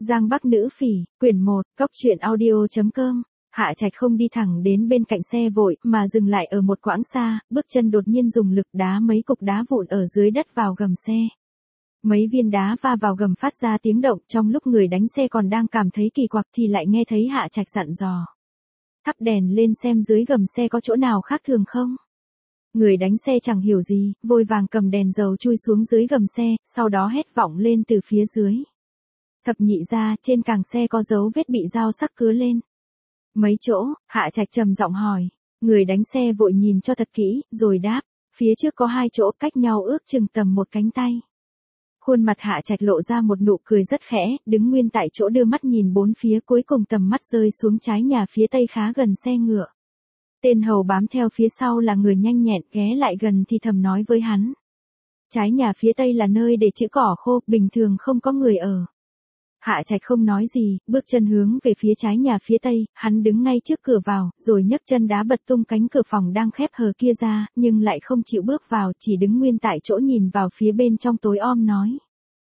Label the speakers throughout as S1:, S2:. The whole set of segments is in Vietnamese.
S1: Giang Bắc Nữ Phỉ, quyển 1, Cóc truyện audio.com. Hạ Trạch không đi thẳng đến bên cạnh xe vội, mà dừng lại ở một quãng xa, bước chân đột nhiên dùng lực đá mấy cục đá vụn ở dưới đất vào gầm xe. Mấy viên đá va vào gầm phát ra tiếng động, trong lúc người đánh xe còn đang cảm thấy kỳ quặc thì lại nghe thấy Hạ Trạch dặn dò. Thắp đèn lên xem dưới gầm xe có chỗ nào khác thường không. Người đánh xe chẳng hiểu gì, vội vàng cầm đèn dầu chui xuống dưới gầm xe, sau đó hét vọng lên từ phía dưới. Thập nhị ra, trên càng xe có dấu vết bị dao sắc cứa lên. Mấy chỗ, Hạ Trạch trầm giọng hỏi. Người đánh xe vội nhìn cho thật kỹ, rồi đáp. Phía trước có 2 chỗ, cách nhau ước chừng tầm 1 cánh tay. Khuôn mặt Hạ Trạch lộ ra một nụ cười rất khẽ, đứng nguyên tại chỗ đưa mắt nhìn bốn phía, cuối cùng tầm mắt rơi xuống trái nhà phía tây khá gần xe ngựa. Tên hầu bám theo phía sau là người nhanh nhẹn, ghé lại gần thì thầm nói với hắn. Trái nhà phía tây là nơi để trữ cỏ khô, bình thường không có người ở. Hạ Trạch không nói gì, bước chân hướng về phía trái nhà phía tây, hắn đứng ngay trước cửa vào, rồi nhấc chân đá bật tung cánh cửa phòng đang khép hờ kia ra, nhưng lại không chịu bước vào, chỉ đứng nguyên tại chỗ nhìn vào phía bên trong tối om nói.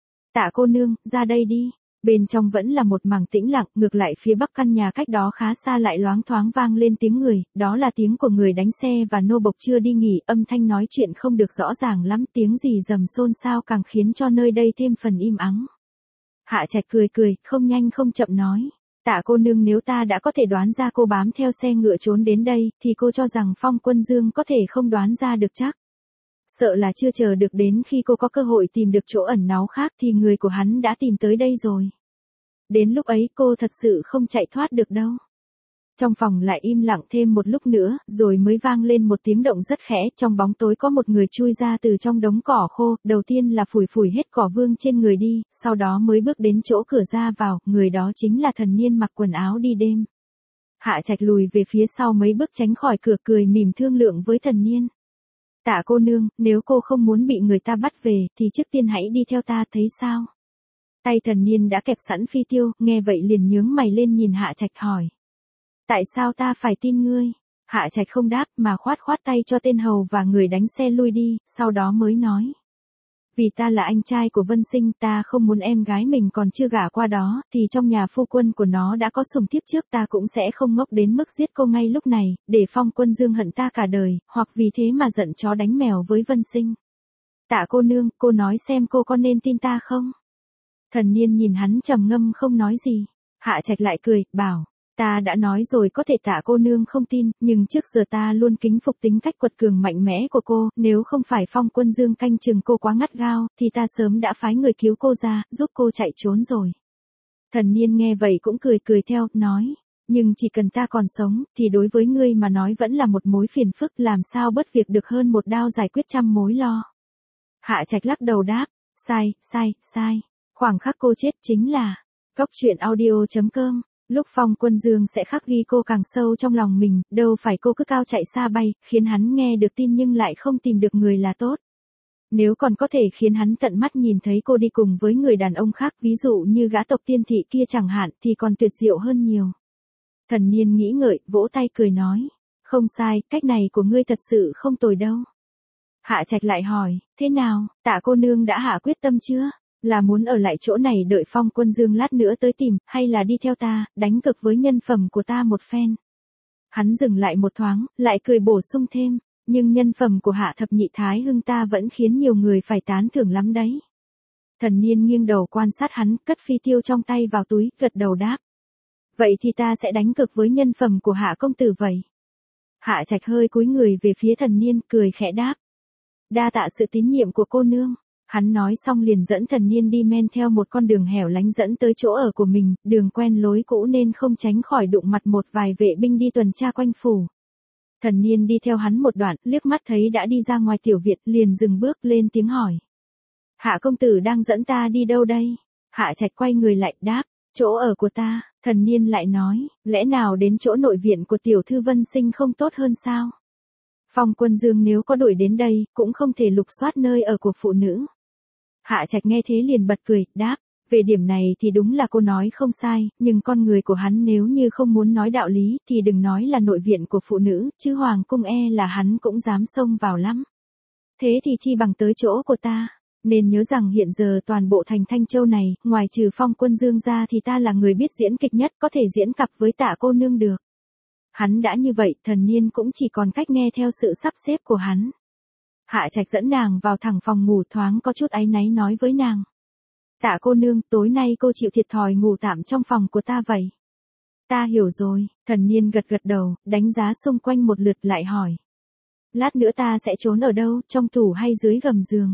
S1: Tạ cô nương, ra đây đi. Bên trong vẫn là một mảng tĩnh lặng, ngược lại phía bắc căn nhà cách đó khá xa lại loáng thoáng vang lên tiếng người, đó là tiếng của người đánh xe và nô bộc chưa đi nghỉ, âm thanh nói chuyện không được rõ ràng lắm, tiếng gì rầm xôn xao càng khiến cho nơi đây thêm phần im ắng. Hạ Trạch cười, không nhanh không chậm nói. Tạ cô nương, nếu ta đã có thể đoán ra cô bám theo xe ngựa trốn đến đây, thì cô cho rằng Phong Quân Dương có thể không đoán ra được chắc. Sợ là chưa chờ được đến khi cô có cơ hội tìm được chỗ ẩn náu khác thì người của hắn đã tìm tới đây rồi. Đến lúc ấy cô thật sự không chạy thoát được đâu. Trong phòng lại im lặng thêm một lúc nữa, rồi mới vang lên một tiếng động rất khẽ, trong bóng tối có một người chui ra từ trong đống cỏ khô, đầu tiên là phủi hết cỏ vương trên người đi, sau đó mới bước đến chỗ cửa ra vào, người đó chính là thần niên mặc quần áo đi đêm. Hạ Trạch lùi về phía sau mấy bước tránh khỏi cửa, cười mỉm thương lượng với thần niên. Tạ cô nương, nếu cô không muốn bị người ta bắt về, thì trước tiên hãy đi theo ta, thấy sao? Tay thần niên đã kẹp sẵn phi tiêu, nghe vậy liền nhướng mày lên nhìn Hạ Trạch hỏi. Tại sao ta phải tin ngươi? Hạ Trạch không đáp mà khoát tay cho tên hầu và người đánh xe lui đi, sau đó mới nói. Vì ta là anh trai của Vân Sinh, ta không muốn em gái mình còn chưa gả qua đó, thì trong nhà phu quân của nó đã có sủng thiếp trước, ta cũng sẽ không ngốc đến mức giết cô ngay lúc này, để Phong Quân Dương hận ta cả đời, hoặc vì thế mà giận chó đánh mèo với Vân Sinh. Tạ cô nương, cô nói xem cô có nên tin ta không? Thần niên nhìn hắn trầm ngâm không nói gì. Hạ Trạch lại cười, bảo. Ta đã nói rồi, có thể Tạ cô nương không tin, nhưng trước giờ ta luôn kính phục tính cách quật cường mạnh mẽ của cô, nếu không phải Phong Quân Dương canh chừng cô quá ngắt gao, thì ta sớm đã phái người cứu cô ra, giúp cô chạy trốn rồi. Thần niên nghe vậy cũng cười theo, nói, nhưng chỉ cần ta còn sống, thì đối với ngươi mà nói vẫn là một mối phiền phức, làm sao bất việc được hơn một đao giải quyết trăm mối lo. Hạ Trạch lắc đầu đáp, sai, khoảng khắc cô chết chính là, Cóc truyện audio.com. Lúc Phong Quân Dương sẽ khắc ghi cô càng sâu trong lòng mình, đâu phải cô cứ cao chạy xa bay, khiến hắn nghe được tin nhưng lại không tìm được người là tốt. Nếu còn có thể khiến hắn tận mắt nhìn thấy cô đi cùng với người đàn ông khác, ví dụ như gã tộc tiên thị kia chẳng hạn, thì còn tuyệt diệu hơn nhiều. Thần niên nghĩ ngợi, vỗ tay cười nói. Không sai, cách này của ngươi thật sự không tồi đâu. Hạ Trạch lại hỏi, thế nào, Tạ cô nương đã hạ quyết tâm chưa? Là muốn ở lại chỗ này đợi Phong Quân Dương lát nữa tới tìm, hay là đi theo ta, đánh cực với nhân phẩm của ta một phen? Hắn dừng lại một thoáng, lại cười bổ sung thêm, nhưng nhân phẩm của Hạ thập nhị thái hưng ta vẫn khiến nhiều người phải tán thưởng lắm đấy. Thần niên nghiêng đầu quan sát hắn, cất phi tiêu trong tay vào túi, gật đầu đáp. Vậy thì ta sẽ đánh cực với nhân phẩm của Hạ công tử vậy. Hạ Trạch hơi cúi người về phía thần niên, cười khẽ đáp. Đa tạ sự tín nhiệm của cô nương. Hắn nói xong liền dẫn thần niên đi men theo một con đường hẻo lánh dẫn tới chỗ ở của mình, đường quen lối cũ nên không tránh khỏi đụng mặt một vài vệ binh đi tuần tra quanh phủ. Thần niên đi theo hắn một đoạn, liếc mắt thấy đã đi ra ngoài tiểu viện, liền dừng bước lên tiếng hỏi. Hạ công tử đang dẫn ta đi đâu đây? Hạ Trạch quay người lại đáp, chỗ ở của ta. Thần niên lại nói, lẽ nào đến chỗ nội viện của tiểu thư Vân Sinh không tốt hơn sao? Phong Quân Dương nếu có đuổi đến đây, cũng không thể lục soát nơi ở của phụ nữ. Hạ Trạch nghe thế liền bật cười, đáp, về điểm này thì đúng là cô nói không sai, nhưng con người của hắn nếu như không muốn nói đạo lý, thì đừng nói là nội viện của phụ nữ, chứ hoàng cung là hắn cũng dám xông vào lắm. Thế thì chi bằng tới chỗ của ta. Nên nhớ rằng hiện giờ toàn bộ thành Thanh Châu này, ngoài trừ Phong Quân Dương ra thì ta là người biết diễn kịch nhất, có thể diễn cặp với Tạ cô nương được. Hắn đã như vậy, Thần Niên cũng chỉ còn cách nghe theo sự sắp xếp của hắn. Hạ Trạch dẫn nàng vào thẳng phòng ngủ, thoáng có chút áy náy nói với nàng. Tạ cô nương, tối nay cô chịu thiệt thòi ngủ tạm trong phòng của ta vậy. Ta hiểu rồi, Thần Niên gật gật đầu, đánh giá xung quanh một lượt lại hỏi. Lát nữa ta sẽ trốn ở đâu, trong tủ hay dưới gầm giường?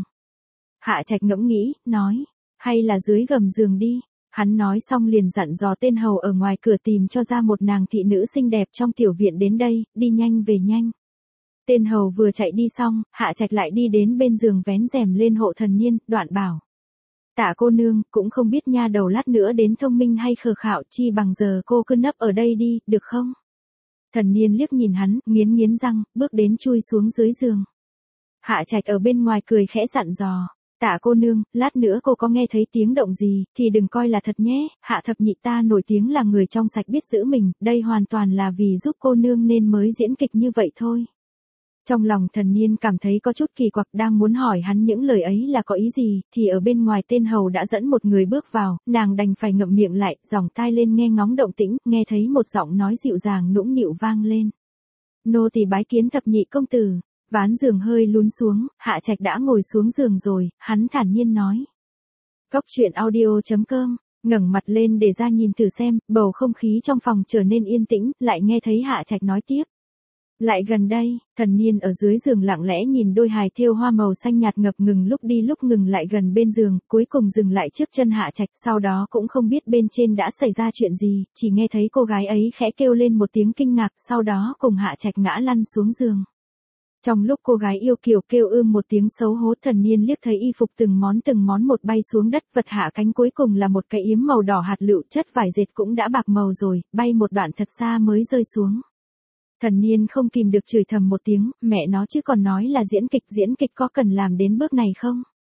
S1: Hạ Trạch ngẫm nghĩ, nói, hay là dưới gầm giường đi. Hắn nói xong liền dặn dò tên hầu ở ngoài cửa tìm cho ra một nàng thị nữ xinh đẹp trong tiểu viện đến đây, đi nhanh về nhanh. Tên hầu vừa chạy đi xong, Hạ Trạch lại đi đến bên giường vén rèm lên hộ Thần Niên, đoạn bảo. Tạ cô nương, cũng không biết nha đầu lát nữa đến thông minh hay khờ khạo, chi bằng giờ cô cứ nấp ở đây đi, được không? Thần Niên liếc nhìn hắn, nghiến răng, bước đến chui xuống dưới giường. Hạ Trạch ở bên ngoài cười khẽ dặn dò. Tạ cô nương, lát nữa cô có nghe thấy tiếng động gì, thì đừng coi là thật nhé, Hạ thập nhị ta nổi tiếng là người trong sạch biết giữ mình, đây hoàn toàn là vì giúp cô nương nên mới diễn kịch như vậy thôi. Trong lòng Thần Niên cảm thấy có chút kỳ quặc, đang muốn hỏi hắn những lời ấy là có ý gì, thì ở bên ngoài tên hầu đã dẫn một người bước vào, nàng đành phải ngậm miệng lại, dòng tai lên nghe ngóng động tĩnh, nghe thấy một giọng nói dịu dàng nũng nịu vang lên. Nô tỳ bái kiến thập nhị công tử. Ván giường hơi lún xuống, Hạ Trạch đã ngồi xuống giường rồi, hắn thản nhiên nói. Cốc truyện audio.com, ngẩng mặt lên để ra nhìn thử xem, bầu không khí trong phòng trở nên yên tĩnh, lại nghe thấy Hạ Trạch nói tiếp. Lại gần đây, Thần Niên ở dưới giường lặng lẽ nhìn đôi hài thêu hoa màu xanh nhạt ngập ngừng lúc đi lúc ngừng lại gần bên giường, cuối cùng dừng lại trước chân Hạ Trạch, sau đó cũng không biết bên trên đã xảy ra chuyện gì, chỉ nghe thấy cô gái ấy khẽ kêu lên một tiếng kinh ngạc, sau đó cùng Hạ Trạch ngã lăn xuống giường. Trong lúc cô gái yêu kiều kêu một tiếng xấu hổ, Thần Niên liếc thấy y phục từng món một bay xuống đất, vật hạ cánh cuối cùng là một cái yếm màu đỏ hạt lựu, chất vải dệt cũng đã bạc màu rồi, bay một đoạn thật xa mới rơi xuống. Thần Niên không kìm được chửi thầm một tiếng, mẹ nó chứ còn nói là diễn kịch có cần làm đến bước này không?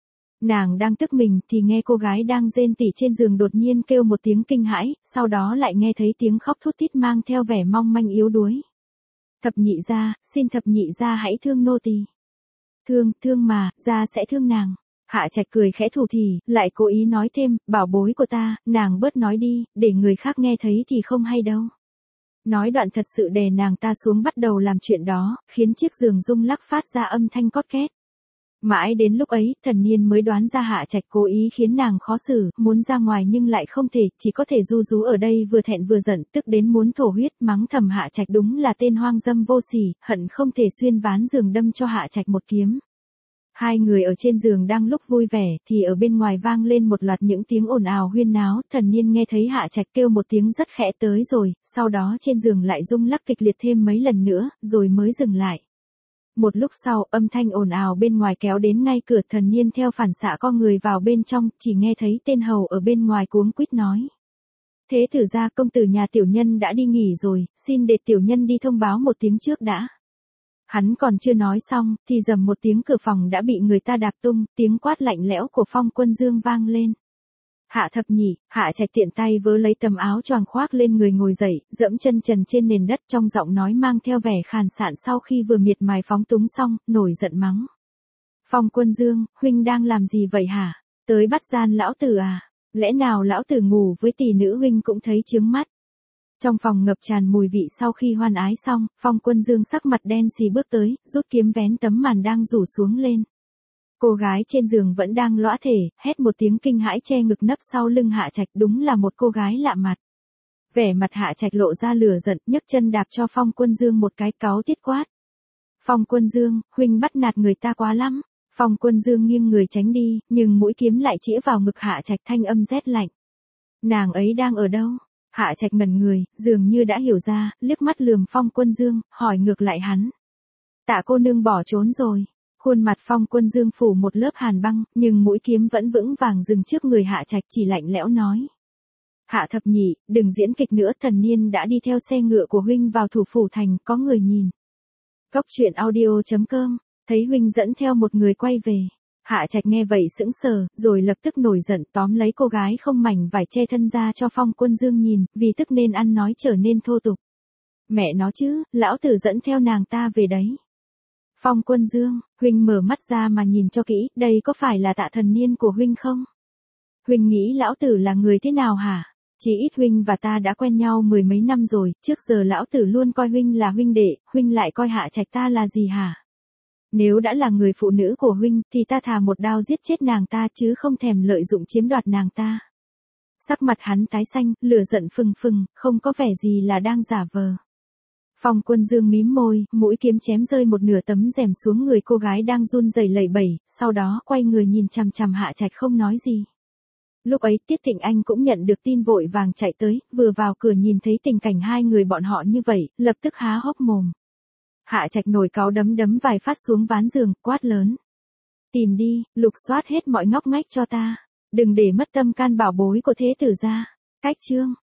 S1: Nàng đang tức mình thì nghe cô gái đang rên tỉ trên giường đột nhiên kêu một tiếng kinh hãi, sau đó lại nghe thấy tiếng khóc thút thít mang theo vẻ mong manh yếu đuối. Thập nhị gia, xin thập nhị gia hãy thương nô tỳ. Thương mà, gia sẽ thương nàng. Hạ Trạch cười khẽ thủ thỉ, lại cố ý nói thêm, bảo bối của ta, nàng bớt nói đi, để người khác nghe thấy thì không hay đâu. Nói đoạn thật sự đè nàng ta xuống bắt đầu làm chuyện đó, khiến chiếc giường rung lắc phát ra âm thanh cót két. Mãi đến lúc ấy, Thần Niên mới đoán ra Hạ Trạch cố ý khiến nàng khó xử, muốn ra ngoài nhưng lại không thể, chỉ có thể ru rú ở đây vừa thẹn vừa giận, tức đến muốn thổ huyết, mắng thầm Hạ Trạch đúng là tên hoang dâm vô sỉ, hận không thể xuyên ván giường đâm cho Hạ Trạch một kiếm. Hai người ở trên giường đang lúc vui vẻ, thì ở bên ngoài vang lên một loạt những tiếng ồn ào huyên náo, Thần Niên nghe thấy Hạ Trạch kêu một tiếng rất khẽ tới rồi, sau đó trên giường lại rung lắc kịch liệt thêm mấy lần nữa, rồi mới dừng lại. Một lúc sau, âm thanh ồn ào bên ngoài kéo đến ngay cửa, Thần Niên theo phản xạ co người vào bên trong, chỉ nghe thấy tên hầu ở bên ngoài cuống quýt nói. Thế thử ra công tử nhà tiểu nhân đã đi nghỉ rồi, xin để tiểu nhân đi thông báo một tiếng trước đã. Hắn còn chưa nói xong, thì rầm một tiếng cửa phòng đã bị người ta đạp tung, tiếng quát lạnh lẽo của Phong Quân Dương vang lên. Hạ thập nhị, Hạ Trạch tiện tay vớ lấy tấm áo choàng khoác lên người ngồi dậy, dẫm chân trần trên nền đất, trong giọng nói mang theo vẻ khàn sạn sau khi vừa miệt mài phóng túng xong, nổi giận mắng. Phong Quân Dương, huynh đang làm gì vậy hả? Tới bắt gian lão tử à? Lẽ nào lão tử ngủ với tỷ nữ huynh cũng thấy chướng mắt? Trong phòng ngập tràn mùi vị sau khi hoan ái xong, Phong Quân Dương sắc mặt đen xì bước tới, rút kiếm vén tấm màn đang rủ xuống lên. Cô gái trên giường vẫn đang lõa thể, hét một tiếng kinh hãi che ngực nấp sau lưng Hạ Trạch, đúng là một cô gái lạ mặt. Vẻ mặt Hạ Trạch lộ ra lửa giận, nhấc chân đạp cho Phong Quân Dương một cái, cáu tiết quát. Phong Quân Dương, huynh bắt nạt người ta quá lắm. Phong Quân Dương nghiêng người tránh đi, nhưng mũi kiếm lại chĩa vào ngực Hạ Trạch, thanh âm rét lạnh. Nàng ấy đang ở đâu? Hạ Trạch ngẩn người, dường như đã hiểu ra, liếc mắt lườm Phong Quân Dương, hỏi ngược lại hắn. Tạ cô nương bỏ trốn rồi. Khuôn mặt Phong Quân Dương phủ một lớp hàn băng, nhưng mũi kiếm vẫn vững vàng dừng trước người Hạ Trạch, chỉ lạnh lẽo nói. Hạ thập nhị, đừng diễn kịch nữa, Thần Niên đã đi theo xe ngựa của huynh vào thủ phủ thành, có người nhìn. Cốc truyện audio.com, thấy huynh dẫn theo một người quay về. Hạ Trạch nghe vậy sững sờ, rồi lập tức nổi giận tóm lấy cô gái không mảnh vải che thân ra cho Phong Quân Dương nhìn, vì tức nên ăn nói trở nên thô tục. Mẹ nó chứ, lão tử dẫn theo nàng ta về đấy. Phong Quân Dương, huynh mở mắt ra mà nhìn cho kỹ, đây có phải là Tạ Thần Niên của huynh không? Huynh nghĩ lão tử là người thế nào hả? Chỉ ít huynh và ta đã quen nhau mười mấy năm rồi, trước giờ lão tử luôn coi huynh là huynh đệ, huynh lại coi Hạ Trạch ta là gì hả? Nếu đã là người phụ nữ của huynh, thì ta thà một đao giết chết nàng ta chứ không thèm lợi dụng chiếm đoạt nàng ta. Sắc mặt hắn tái xanh, lửa giận phừng phừng, không có vẻ gì là đang giả vờ. Phong Quân Dương mím môi, mũi kiếm chém rơi một nửa tấm rèm xuống người cô gái đang run rẩy lẩy bẩy, sau đó quay người nhìn chằm chằm Hạ Trạch không nói gì. Lúc ấy Tiết Thịnh Anh cũng nhận được tin vội vàng chạy tới, vừa vào cửa nhìn thấy tình cảnh hai người bọn họ như vậy, lập tức há hốc mồm. Hạ Trạch nổi cáu đấm đấm vài phát xuống ván giường, quát lớn. Tìm đi, lục soát hết mọi ngóc ngách cho ta. Đừng để mất tâm can bảo bối của thế tử gia. Cách chương.